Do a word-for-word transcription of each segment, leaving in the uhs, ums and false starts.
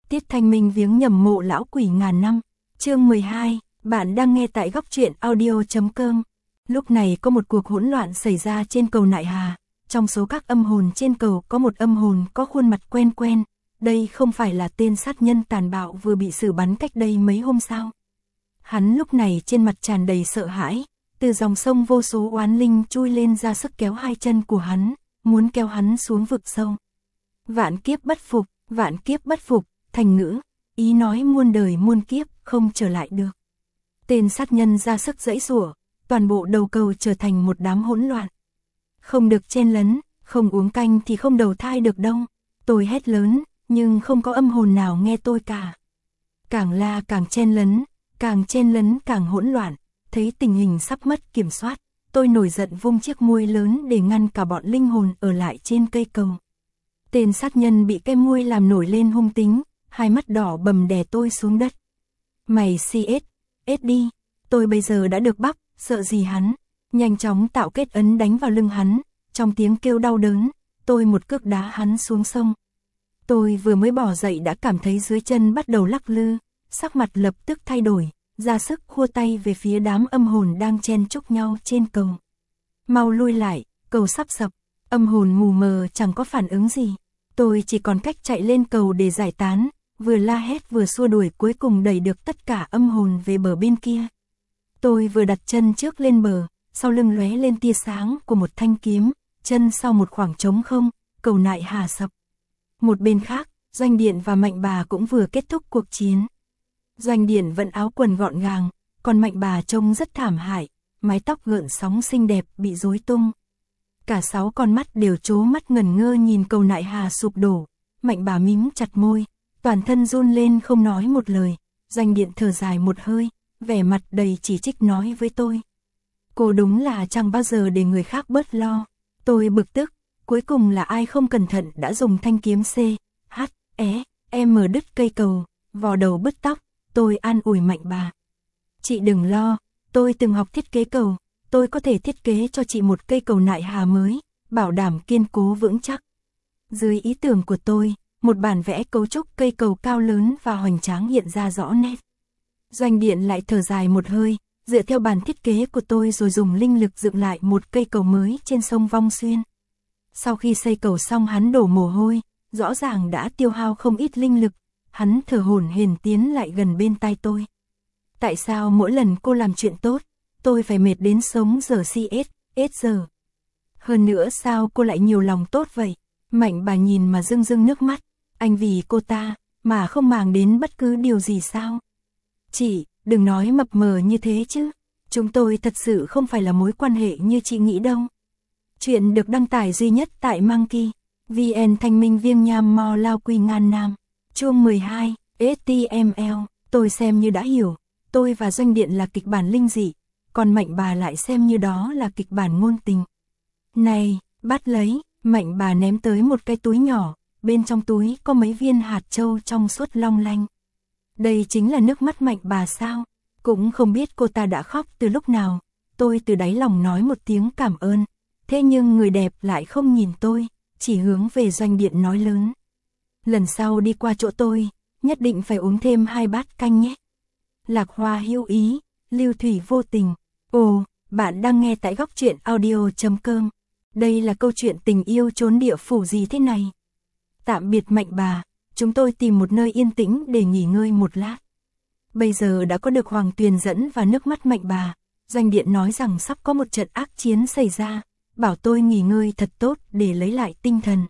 Tiết Thanh Minh viếng nhầm mộ lão quỷ ngàn năm. Chương mười hai, bạn đang nghe tại góc truyện audio chấm com. Lúc này có một cuộc hỗn loạn xảy ra trên cầu Nại Hà. Trong số các âm hồn trên cầu có một âm hồn có khuôn mặt quen quen. Đây không phải là tên sát nhân tàn bạo vừa bị xử bắn cách đây mấy hôm sao? Hắn lúc này trên mặt tràn đầy sợ hãi. Từ dòng sông vô số oán linh chui lên ra sức kéo hai chân của hắn, muốn kéo hắn xuống vực sâu. Vạn kiếp bất phục, vạn kiếp bất phục, thành ngữ, ý nói muôn đời muôn kiếp, không trở lại được. Tên sát nhân ra sức giãy giụa, toàn bộ đầu cầu trở thành một đám hỗn loạn. Không được chen lấn, không uống canh thì không đầu thai được đâu. Tôi hét lớn, nhưng không có âm hồn nào nghe tôi cả. Càng la càng chen lấn, càng chen lấn càng hỗn loạn. Thấy tình hình sắp mất kiểm soát, tôi nổi giận vung chiếc muôi lớn để ngăn cả bọn linh hồn ở lại trên cây cầu. Tên sát nhân bị cái muôi làm nổi lên hung tính, hai mắt đỏ bầm đè tôi xuống đất. Mày xê ét, ét đi, tôi bây giờ đã được bắp, sợ gì hắn, nhanh chóng tạo kết ấn đánh vào lưng hắn, trong tiếng kêu đau đớn, tôi một cước đá hắn xuống sông. Tôi vừa mới bỏ dậy đã cảm thấy dưới chân bắt đầu lắc lư, sắc mặt lập tức thay đổi. Ra sức khua tay về phía đám âm hồn đang chen chúc nhau trên cầu. Mau lui lại, cầu sắp sập, âm hồn mù mờ chẳng có phản ứng gì. Tôi chỉ còn cách chạy lên cầu để giải tán, vừa la hét vừa xua đuổi cuối cùng đẩy được tất cả âm hồn về bờ bên kia. Tôi vừa đặt chân trước lên bờ, sau lưng lóe lên tia sáng của một thanh kiếm, chân sau một khoảng trống không, cầu Nại Hà sập. Một bên khác, Doanh Điện và Mạnh Bà cũng vừa kết thúc cuộc chiến. Doanh Điện vẫn áo quần gọn gàng, còn Mạnh Bà trông rất thảm hại, mái tóc gợn sóng xinh đẹp bị rối tung. Cả sáu con mắt đều trố mắt ngẩn ngơ nhìn cầu Nại Hà sụp đổ, Mạnh Bà mím chặt môi, toàn thân run lên không nói một lời. Doanh Điện thở dài một hơi, vẻ mặt đầy chỉ trích nói với tôi. Cô đúng là chẳng bao giờ để người khác bớt lo. Tôi bực tức, cuối cùng là ai không cẩn thận đã dùng thanh kiếm C, H, E, M đứt cây cầu, vò đầu bứt tóc. Tôi an ủi Mạnh Bà. Chị đừng lo, tôi từng học thiết kế cầu, tôi có thể thiết kế cho chị một cây cầu Nại Hà mới, bảo đảm kiên cố vững chắc. Dưới ý tưởng của tôi, một bản vẽ cấu trúc cây cầu cao lớn và hoành tráng hiện ra rõ nét. Doanh Điện lại thở dài một hơi, dựa theo bản thiết kế của tôi rồi dùng linh lực dựng lại một cây cầu mới trên sông Vong Xuyên. Sau khi xây cầu xong hắn đổ mồ hôi, rõ ràng đã tiêu hao không ít linh lực. Hắn thở hổn hển tiến lại gần bên tai tôi. Tại sao mỗi lần cô làm chuyện tốt, tôi phải mệt đến sống giờ xê ét, ét giờ? Hơn nữa sao cô lại nhiều lòng tốt vậy? Mạnh Bà nhìn mà rưng rưng nước mắt. Anh vì cô ta, mà không màng đến bất cứ điều gì sao? Chị, đừng nói mập mờ như thế chứ. Chúng tôi thật sự không phải là mối quan hệ như chị nghĩ đâu. Chuyện được đăng tải duy nhất tại Monkey. vê en Thanh Minh Viêng Nham Mo Lao Quy Ngan Nam. Chương mười hai, ét tê em lờ, tôi xem như đã hiểu, tôi và Doanh Điện là kịch bản linh dị, còn Mạnh Bà lại xem như đó là kịch bản ngôn tình. Này, bắt lấy, Mạnh Bà ném tới một cái túi nhỏ, bên trong túi có mấy viên hạt châu trong suốt long lanh. Đây chính là nước mắt Mạnh Bà sao? Cũng không biết cô ta đã khóc từ lúc nào, tôi từ đáy lòng nói một tiếng cảm ơn, thế nhưng người đẹp lại không nhìn tôi, chỉ hướng về Doanh Điện nói lớn. Lần sau đi qua chỗ tôi, nhất định phải uống thêm hai bát canh nhé. Lạc Hoa hữu ý, lưu thủy vô tình. Ồ, bạn đang nghe tại góc truyện audio chấm com. Đây là câu chuyện tình yêu trốn địa phủ gì thế này? Tạm biệt Mạnh Bà, chúng tôi tìm một nơi yên tĩnh để nghỉ ngơi một lát. Bây giờ đã có được Hoàng Tuyền dẫn và nước mắt Mạnh Bà. Doanh Điện nói rằng sắp có một trận ác chiến xảy ra, bảo tôi nghỉ ngơi thật tốt để lấy lại tinh thần.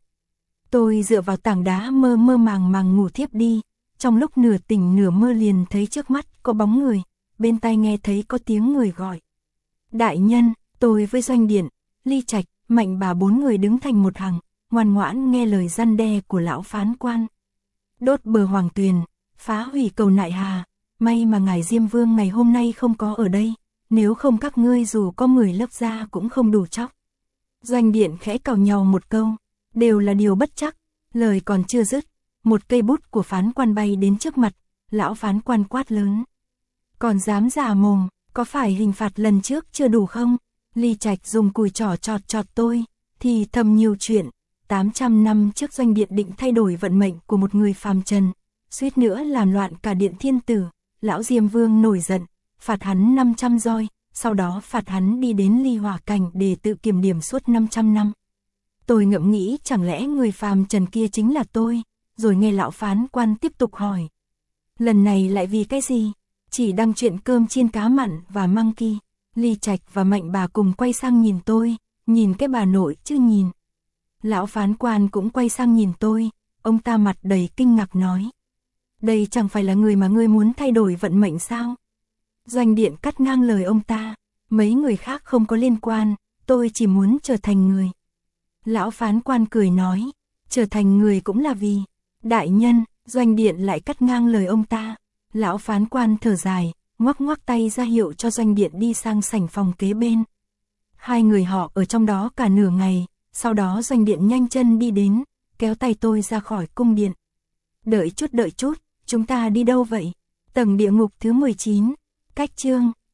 Tôi dựa vào tảng đá mơ mơ màng màng ngủ thiếp đi, trong lúc nửa tỉnh nửa mơ liền thấy trước mắt có bóng người, bên tai nghe thấy có tiếng người gọi. Đại nhân, tôi với Doanh Điện, Ly Trạch, Mạnh Bà bốn người đứng thành một hàng, ngoan ngoãn nghe lời răn đe của lão phán quan. Đốt bờ Hoàng Tuyền, phá hủy cầu Nại Hà, may mà ngài Diêm Vương ngày hôm nay không có ở đây, nếu không các ngươi dù có mười lớp da cũng không đủ chóc. Doanh Điện khẽ cào nhau một câu. Đều là điều bất chắc, lời còn chưa dứt, một cây bút của phán quan bay đến trước mặt, lão phán quan quát lớn. Còn dám giả mồm, có phải hình phạt lần trước chưa đủ không? Ly Trạch dùng cùi trỏ chọt chọt tôi, thì thầm nhiều chuyện, tám trăm năm trước Doanh Điện định thay đổi vận mệnh của một người phàm trần, suýt nữa làm loạn cả điện thiên tử. Lão Diêm Vương nổi giận, phạt hắn năm trăm roi, sau đó phạt hắn đi đến ly hỏa cảnh để tự kiểm điểm suốt năm trăm năm. Tôi ngẫm nghĩ chẳng lẽ người phàm trần kia chính là tôi, rồi nghe lão phán quan tiếp tục hỏi. Lần này lại vì cái gì? Chỉ đăng chuyện cơm chiên cá mặn và măng kỳ. Ly Trạch và Mạnh bà cùng quay sang nhìn tôi, nhìn cái bà nội chứ nhìn. Lão phán quan cũng quay sang nhìn tôi, ông ta mặt đầy kinh ngạc nói. Đây chẳng phải là người mà ngươi muốn thay đổi vận mệnh sao? Doanh Điện cắt ngang lời ông ta, mấy người khác không có liên quan, tôi chỉ muốn trở thành người. Lão phán quan cười nói, trở thành người cũng là vì đại nhân. Doanh Điện lại cắt ngang lời ông ta. Lão phán quan thở dài, ngoắc ngoắc tay ra hiệu cho Doanh Điện đi sang sảnh phòng kế bên. Hai người họ ở trong đó cả nửa ngày, sau đó Doanh Điện nhanh chân đi đến, kéo tay tôi ra khỏi cung điện. Đợi chút đợi chút, chúng ta đi đâu vậy? Tầng địa ngục thứ mười chín, cách chương.